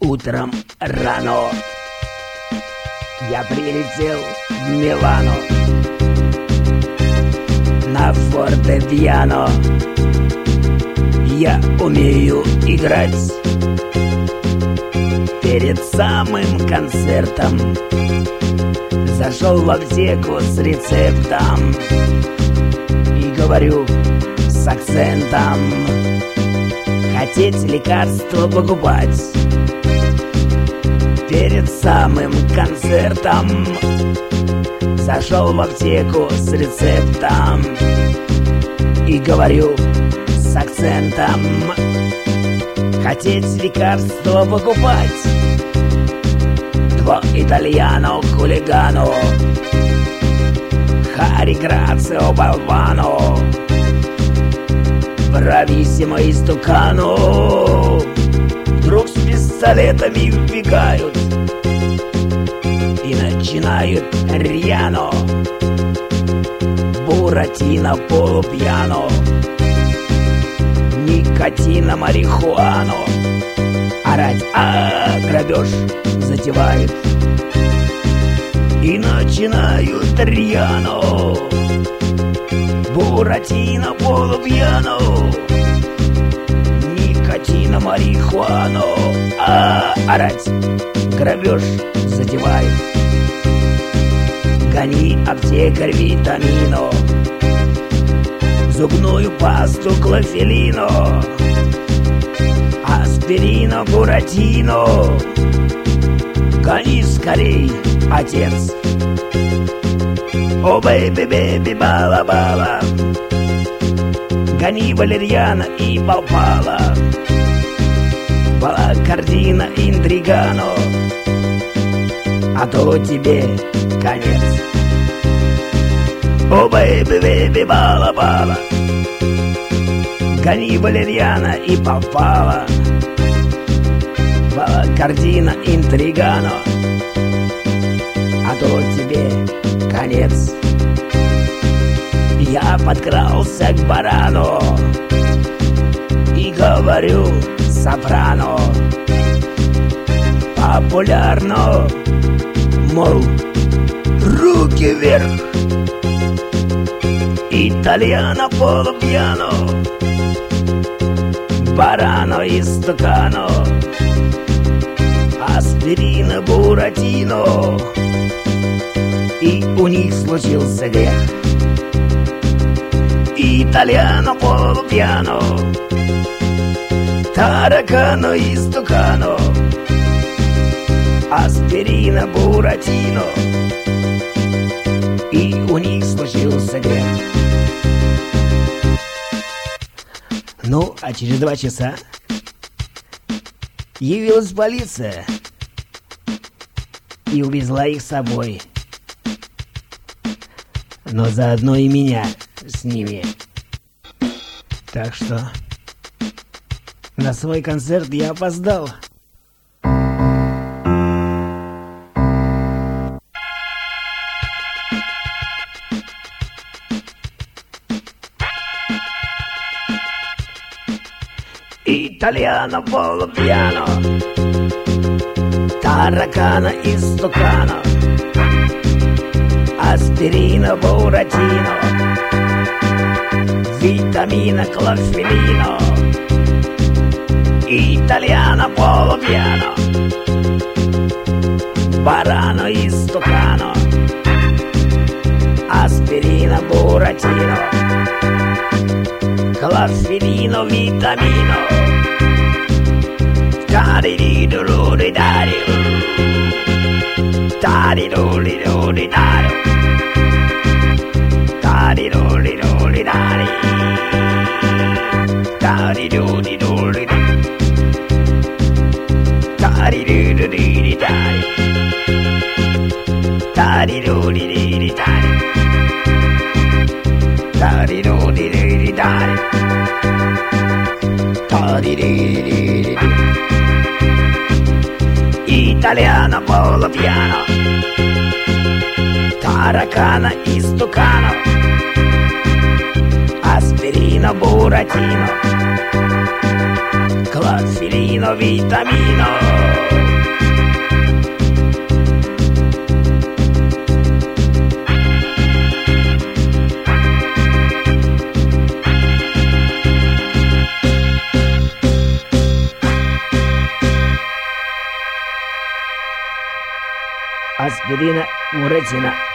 Утром рано я прилетел в Милано на фортепиано. Я умею играть. Перед самым концертом зашел в аптеку с рецептом и говорю с акцентом: хотите лекарство покупать? Перед самым концертом зашел в аптеку с рецептом и говорю с акцентом: хотите лекарство покупать? Два итальяно хулигану, Хари Грацио болвану, брависсимо истукану вдруг с пистолетами вбегают и начинают рьяно Буратино полупьяно, никотина марихуану орать, грабеж затевают и начинают рьяно Буратино полупьяно, никотина марихуану орать, грабеж затевает. Гони, аптекарь, витамину, зубную пасту клофелину, аспирино, буратино. Гони скорей, отец. О, бэби-бэби, бала-бала, гони валерьяна и попала, балакардина, интригано, а то тебе конец. О, бэби-бэби, бала-бала, гони валерьяна и попала, балакардина, интригано, а то тебе конец. Я подкрался к барану и говорю сопрано популярно, мол, руки вверх. Итальяно полупьяно, барано и стакано, аспирино, буратино. И у них случился грех. Итальяно полупьяно, таракано и стукано, аспирино, буратино. И у них случился грех. Ну, а через 2 часа явилась полиция и увезла их с собой. Но заодно и меня с ними. Так что на свой концерт я опоздал. Итальяно полупьяно, таракано и стукано, аспирино, буратино, витамино, клофелино. Итальяно полупьяно, барано и стукано, аспирино, буратино, клофелино, витамино. Та-ди-ди-ду-ду-ди-да-ди, та-ди-ду-ди-ду-ди-да-ди, та-ди-ду-ди-ду-ди-да-ди, та-ди-ду-ди-ду-ди-да, та-ди-ду-ди-ду-ди-да-ди, та-ди-ду-ди-ди-ди-да-ди, та-ди-ду-ди-ди-ди-да-ди, та-ди-ди-ди-ди-ди. Итальяно полупьяно, таракано и стукано, аспирино, буратино, клофелино, витамино. аспирина, уретина.